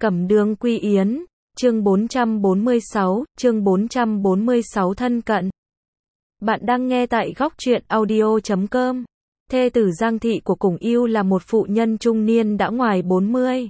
Cẩm Đường Quy Yến, chương 446 thân cận. Bạn đang nghe tại góc truyện audio.com. Thê tử Giang Thị của Cùng Yêu là một phụ nhân trung niên đã ngoài 40.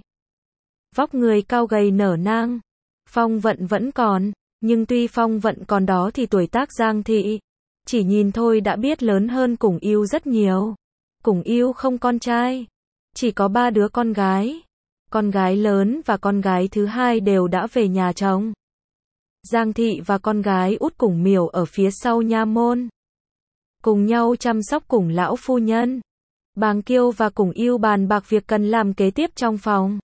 Vóc người cao gầy nở nang. Phong vận vẫn còn, nhưng tuy phong vận còn đó thì tuổi tác Giang Thị, chỉ nhìn thôi đã biết lớn hơn Cùng Yêu rất nhiều. Cùng Yêu không con trai, chỉ có 3 đứa con gái. Con gái lớn và con gái thứ hai đều đã về nhà chồng. Giang Thị và con gái út Cùng Miểu ở phía sau nha môn, cùng nhau chăm sóc Cùng lão phu nhân. Bàng Kiêu và Cùng Yêu bàn bạc việc cần làm kế tiếp trong phòng.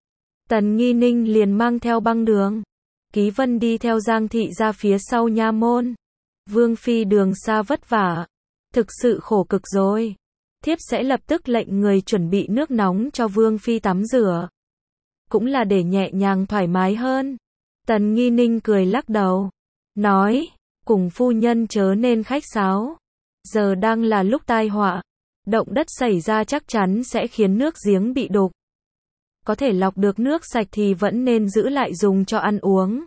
Tần Nghi Ninh liền mang theo băng đường. Ký Vân đi theo Giang Thị ra phía sau nha môn. Vương phi đường xa vất vả, thực sự khổ cực rồi. Thiếp sẽ lập tức lệnh người chuẩn bị nước nóng cho Vương phi tắm rửa, cũng là để nhẹ nhàng thoải mái hơn. Tần Nghi Ninh cười lắc đầu, nói, Cùng phu nhân chớ nên khách sáo. Giờ đang là lúc tai họa, động đất xảy ra chắc chắn sẽ khiến nước giếng bị đục. Có thể lọc được nước sạch thì vẫn nên giữ lại dùng cho ăn uống.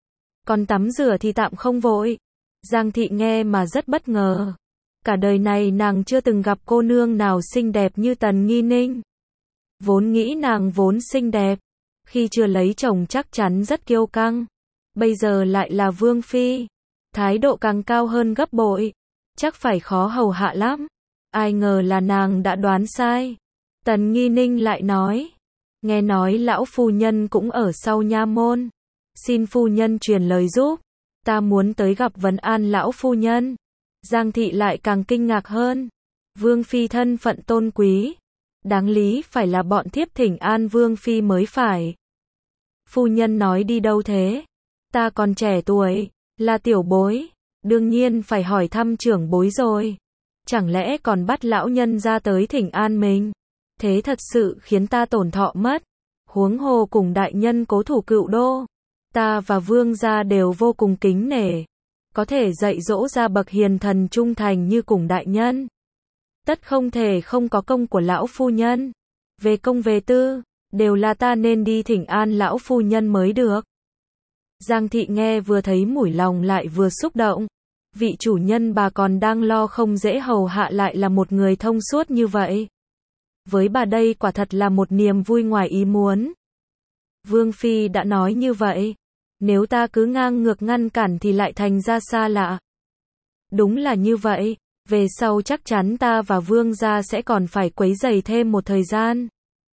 Còn tắm rửa thì tạm không vội. Giang Thị nghe mà rất bất ngờ. Cả đời này nàng chưa từng gặp cô nương nào xinh đẹp như Tần Nghi Ninh. Vốn nghĩ nàng vốn xinh đẹp, khi chưa lấy chồng chắc chắn rất kiêu căng. Bây giờ lại là vương phi, thái độ càng cao hơn gấp bội, chắc phải khó hầu hạ lắm. Ai ngờ là nàng đã đoán sai. Tần Nghi Ninh lại nói, nghe nói lão phu nhân cũng ở sau nha môn, xin phu nhân truyền lời giúp, ta muốn tới gặp vấn an lão phu nhân. Giang Thị lại càng kinh ngạc hơn. Vương phi thân phận tôn quý, đáng lý phải là bọn thiếp thỉnh an vương phi mới phải. Phu nhân nói đi đâu thế? Ta còn trẻ tuổi, là tiểu bối, đương nhiên phải hỏi thăm trưởng bối rồi. Chẳng lẽ còn bắt lão nhân ra tới thỉnh an mình? Thế thật sự khiến ta tổn thọ mất. Huống hồ Cùng đại nhân cố thủ Cựu Đô, ta và vương gia đều vô cùng kính nể. Có thể dạy dỗ ra bậc hiền thần trung thành như Cùng đại nhân, tất không thể không có công của lão phu nhân. Về công về tư, đều là ta nên đi thỉnh an lão phu nhân mới được. Giang Thị nghe vừa thấy mủi lòng lại vừa xúc động. Vị chủ nhân bà còn đang lo không dễ hầu hạ lại là một người thông suốt như vậy. Với bà đây quả thật là một niềm vui ngoài ý muốn. Vương phi đã nói như vậy, nếu ta cứ ngang ngược ngăn cản thì lại thành ra xa lạ. Đúng là như vậy, về sau chắc chắn ta và vương gia sẽ còn phải quấy rầy thêm một thời gian.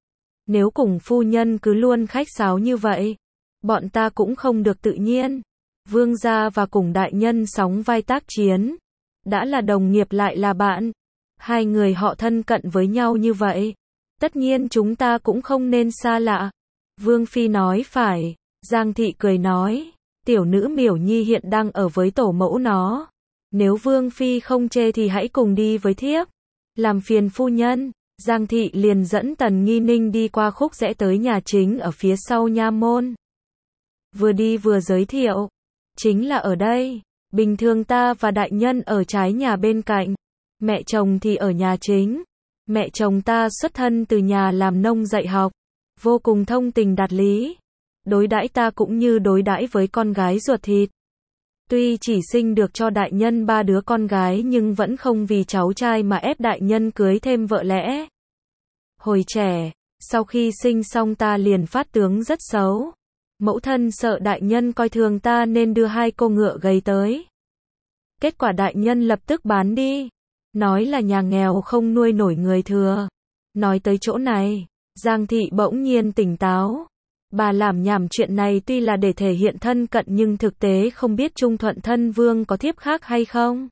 Nếu Cùng phu nhân cứ luôn khách sáo như vậy, bọn ta cũng không được tự nhiên. Vương gia và Cùng đại nhân sóng vai tác chiến, đã là đồng nghiệp lại là bạn. Hai người họ thân cận với nhau như vậy, tất nhiên chúng ta cũng không nên xa lạ. Vương phi nói phải. Giang Thị cười nói, tiểu nữ Miểu Nhi hiện đang ở với tổ mẫu nó. Nếu vương phi không chê thì hãy cùng đi với thiếp. Làm phiền phu nhân. Giang Thị liền dẫn Tần Nghi Ninh đi qua khúc rẽ tới nhà chính ở phía sau nha môn. Vừa đi vừa giới thiệu, chính là ở đây. Bình thường ta và đại nhân ở trái nhà bên cạnh, mẹ chồng thì ở nhà chính. Mẹ chồng ta xuất thân từ nhà làm nông dạy học, vô cùng thông tình đạt lý. Đối đãi ta cũng như đối đãi với con gái ruột thịt. Tuy chỉ sinh được cho đại nhân 3 đứa con gái nhưng vẫn không vì cháu trai mà ép đại nhân cưới thêm vợ lẽ. Hồi trẻ, sau khi sinh xong ta liền phát tướng rất xấu. Mẫu thân sợ đại nhân coi thường ta nên đưa 2 cô ngựa gầy tới. Kết quả đại nhân lập tức bán đi, nói là nhà nghèo không nuôi nổi người thừa. Nói tới chỗ này, Giang Thị bỗng nhiên tỉnh táo. Bà làm nhảm chuyện này tuy là để thể hiện thân cận nhưng thực tế không biết Trung Thuận Thân Vương có thiếp khác hay không.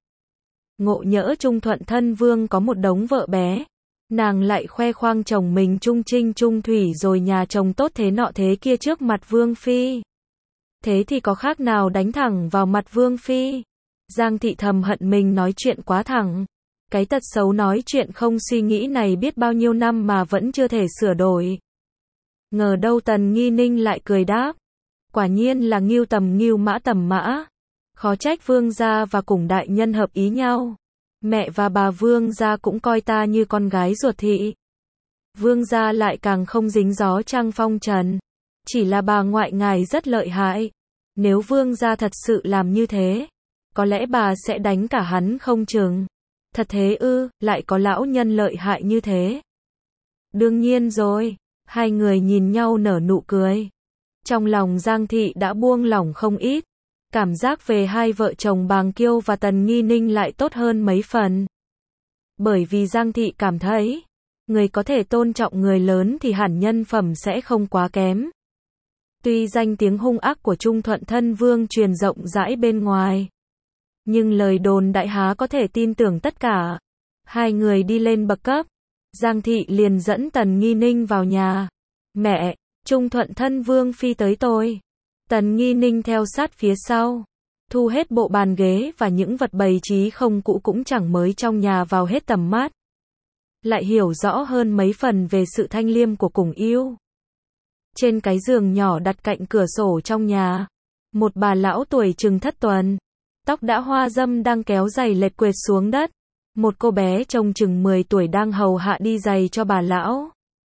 Ngộ nhỡ Trung Thuận Thân Vương có một đống vợ bé, nàng lại khoe khoang chồng mình trung trinh trung thủy rồi nhà chồng tốt thế nọ thế kia trước mặt vương phi. Thế thì có khác nào đánh thẳng vào mặt vương phi. Giang Thị thầm hận mình nói chuyện quá thẳng. Cái tật xấu nói chuyện không suy nghĩ này biết bao nhiêu năm mà vẫn chưa thể sửa đổi. Ngờ đâu Tần Nghi Ninh lại cười đáp, quả nhiên là ngưu tầm ngưu mã tầm mã. Khó trách vương gia và Cùng đại nhân hợp ý nhau. Mẹ và bà vương gia cũng coi ta như con gái ruột thị. Vương gia lại càng không dính gió trăng phong trần. Chỉ là bà ngoại ngài rất lợi hại. Nếu vương gia thật sự làm như thế, có lẽ bà sẽ đánh cả hắn không chừng. Thật thế ư, lại có lão nhân lợi hại như thế. Đương nhiên rồi, hai người nhìn nhau nở nụ cười. Trong lòng Giang Thị đã buông lỏng không ít. Cảm giác về hai vợ chồng Bàng Kiêu và Tần Nghi Ninh lại tốt hơn mấy phần. Bởi vì Giang Thị cảm thấy, người có thể tôn trọng người lớn thì hẳn nhân phẩm sẽ không quá kém. Tuy danh tiếng hung ác của Trung Thuận Thân Vương truyền rộng rãi bên ngoài, nhưng lời đồn đại há có thể tin tưởng tất cả. Hai người đi lên bậc cấp, Giang Thị liền dẫn Tần Nghi Ninh vào nhà. Mẹ, Trung Thuận Thân Vương phi tới tôi. Tần Nghi Ninh theo sát phía sau, thu hết bộ bàn ghế và những vật bày trí không cũ cũng chẳng mới trong nhà vào hết tầm mắt. Lại hiểu rõ hơn mấy phần về sự thanh liêm của Cùng Yêu. Trên cái giường nhỏ đặt cạnh cửa sổ trong nhà, một bà lão tuổi chừng thất tuần, tóc đã hoa râm đang kéo giày lệch quệt xuống đất. Một cô bé trông chừng 10 tuổi đang hầu hạ đi giày cho bà lão.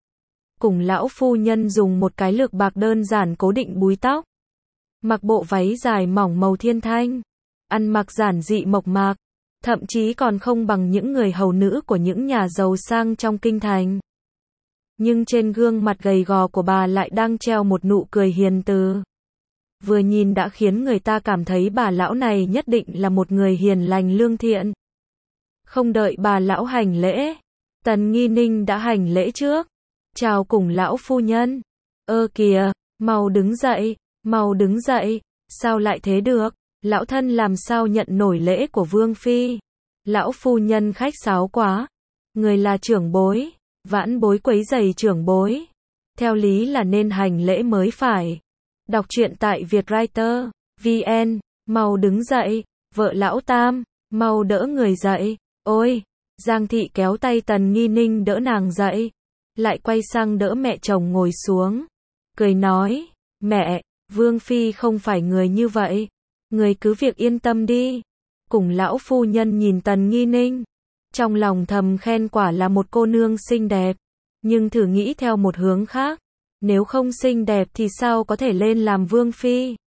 Cùng lão phu nhân dùng một cái lược bạc đơn giản cố định búi tóc. Mặc bộ váy dài mỏng màu thiên thanh. Ăn mặc giản dị mộc mạc. Thậm chí còn không bằng những người hầu nữ của những nhà giàu sang trong kinh thành. Nhưng trên gương mặt gầy gò của bà lại đang treo một nụ cười hiền từ. Vừa nhìn đã khiến người ta cảm thấy bà lão này nhất định là một người hiền lành lương thiện. Không đợi bà lão hành lễ, Tần Nghi Ninh đã hành lễ trước. Chào Cùng lão phu nhân. Ơ kìa, mau đứng dậy, mau đứng dậy. Sao lại thế được? Lão thân làm sao nhận nổi lễ của vương phi? Lão phu nhân khách sáo quá. Người là trưởng bối, vãn bối quấy rầy trưởng bối. Theo lý là nên hành lễ mới phải. Đọc truyện tại Vietwriter VN. Mau đứng dậy, vợ lão Tam, mau đỡ người dậy. Ôi, Giang Thị kéo tay Tần Nghi Ninh đỡ nàng dậy, lại quay sang đỡ mẹ chồng ngồi xuống, cười nói, mẹ, vương phi không phải người như vậy, người cứ việc yên tâm đi. Cùng lão phu nhân nhìn Tần Nghi Ninh, trong lòng thầm khen quả là một cô nương xinh đẹp, nhưng thử nghĩ theo một hướng khác, nếu không xinh đẹp thì sao có thể lên làm vương phi?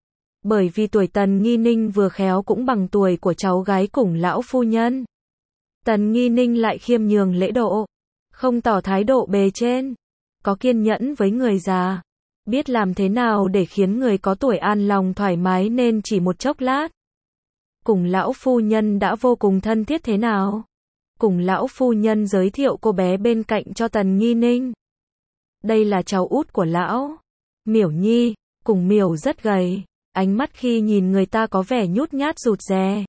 Bởi vì tuổi Tần Nghi Ninh vừa khéo cũng bằng tuổi của cháu gái Cùng lão phu nhân. Tần Nghi Ninh lại khiêm nhường lễ độ, không tỏ thái độ bề trên, có kiên nhẫn với người già, biết làm thế nào để khiến người có tuổi an lòng thoải mái nên chỉ một chốc lát. Cùng lão phu nhân đã vô cùng thân thiết thế nào? Cùng lão phu nhân giới thiệu cô bé bên cạnh cho Tần Nghi Ninh. Đây là cháu út của lão, Miểu Nhi. Cùng Miểu rất gầy, ánh mắt khi nhìn người ta có vẻ nhút nhát rụt rè,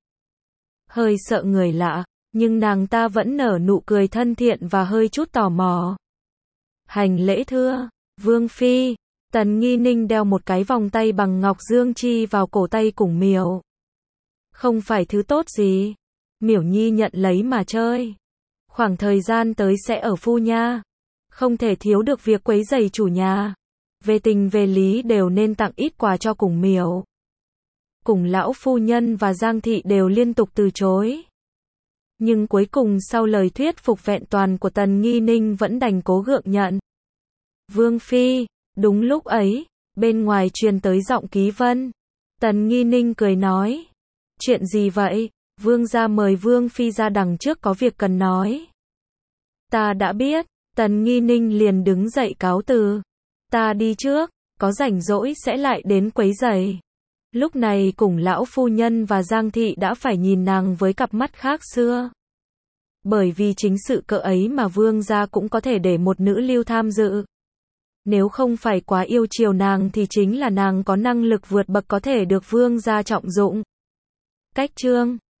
hơi sợ người lạ. Nhưng nàng ta vẫn nở nụ cười thân thiện và hơi chút tò mò. Hành lễ thưa, vương phi. Tần Nghi Ninh đeo một cái vòng tay bằng ngọc dương chi vào cổ tay Cùng Miểu. Không phải thứ tốt gì. Miểu Nhi nhận lấy mà chơi. Khoảng thời gian tới sẽ ở phu nha. Không thể thiếu được việc quấy rầy chủ nhà. Về tình về lý đều nên tặng ít quà cho Cùng Miểu. Cùng lão phu nhân và Giang Thị đều liên tục từ chối. Nhưng cuối cùng sau lời thuyết phục vẹn toàn của Tần Nghi Ninh vẫn đành cố gượng nhận. Vương phi, đúng lúc ấy, bên ngoài truyền tới giọng Ký Vân. Tần Nghi Ninh cười nói. Chuyện gì vậy? Vương gia mời vương phi ra đằng trước có việc cần nói. Ta đã biết. Tần Nghi Ninh liền đứng dậy cáo từ. Ta đi trước, có rảnh rỗi sẽ lại đến quấy rầy. Lúc này Cùng lão phu nhân và Giang Thị đã phải nhìn nàng với cặp mắt khác xưa. Bởi vì chính sự cỡ ấy mà vương gia cũng có thể để một nữ lưu tham dự. Nếu không phải quá yêu chiều nàng thì chính là nàng có năng lực vượt bậc có thể được vương gia trọng dụng. Cách chương